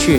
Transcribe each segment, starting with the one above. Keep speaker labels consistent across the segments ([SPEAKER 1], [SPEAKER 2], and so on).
[SPEAKER 1] Leite.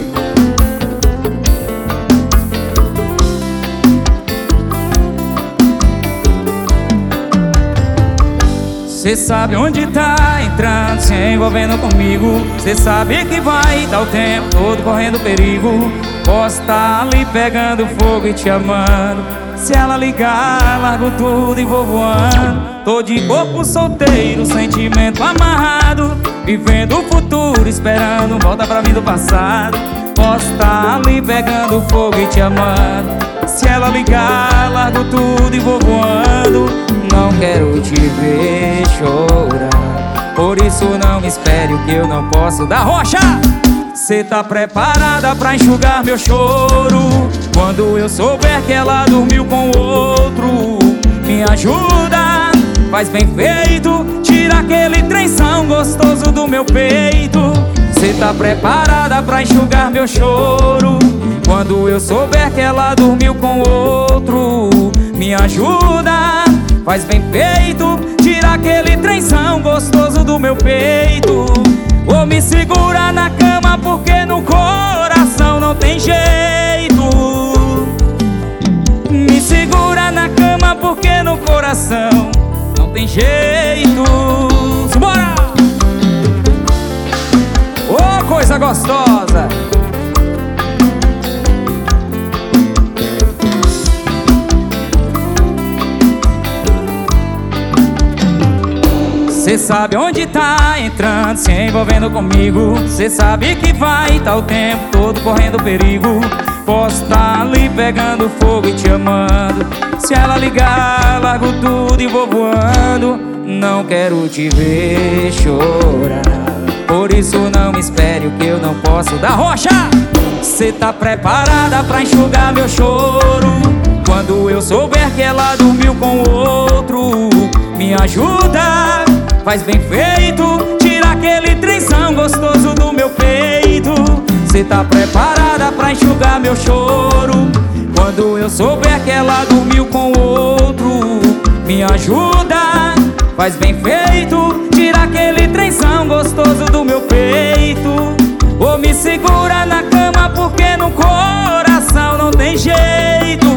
[SPEAKER 1] Cê sabe onde tá entrando, se envolvendo comigo. Cê sabe que vai dar o tempo todo correndo perigo. Posso tá ali pegando fogo e te amando. Se ela ligar, largo tudo e vou voando. Tô de corpo solteiro, sentimento amarrado, vivendo o futuro, esperando volta pra mim do passado. Posso tá ali pegando fogo e te amando. Se ela ligar, largo tudo e vou voando. Não quero te ver chorar, por isso não me espere o que eu não posso dar. Rocha! Cê tá preparada pra enxugar meu choro quando eu souber que ela dormiu com outro? Me ajuda, faz bem feito, tira aquele trenção gostoso do meu peito. Cê tá preparada pra enxugar meu choro quando eu souber que ela dormiu com outro? Me ajuda, faz bem feito, tira aquele trenção gostoso do meu peito. Ou me segura na cama porque no coração não tem jeito. Me segura na cama porque no coração não tem jeito. Bora! Ô, coisa gostosa! Cê sabe onde tá entrando, se envolvendo comigo. Cê sabe que vai tá o tempo todo correndo perigo. Posso tá ali pegando fogo e te amando. Se ela ligar, largo tudo e vou voando. Não quero te ver chorar, por isso não me espere o que eu não posso dar. Rocha! Cê tá preparada pra enxugar meu choro quando eu souber que ela dormiu com outro? Me ajuda, faz bem feito, tira aquele trenção gostoso do meu peito. Cê tá preparada pra enxugar meu choro quando eu souber que ela dormiu com outro? Me ajuda, faz bem feito, tira aquele trenção gostoso do meu peito. Ou me segura na cama porque no coração não tem jeito.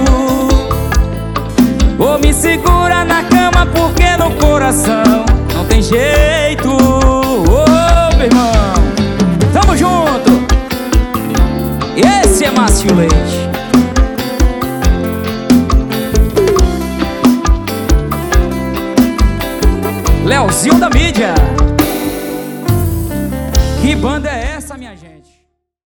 [SPEAKER 1] Ou me segura na cama porque no coração não tem jeito. Ô, meu irmão, tamo junto. Esse é Márcio Leite. Leozinho da mídia. Que banda é essa, minha gente?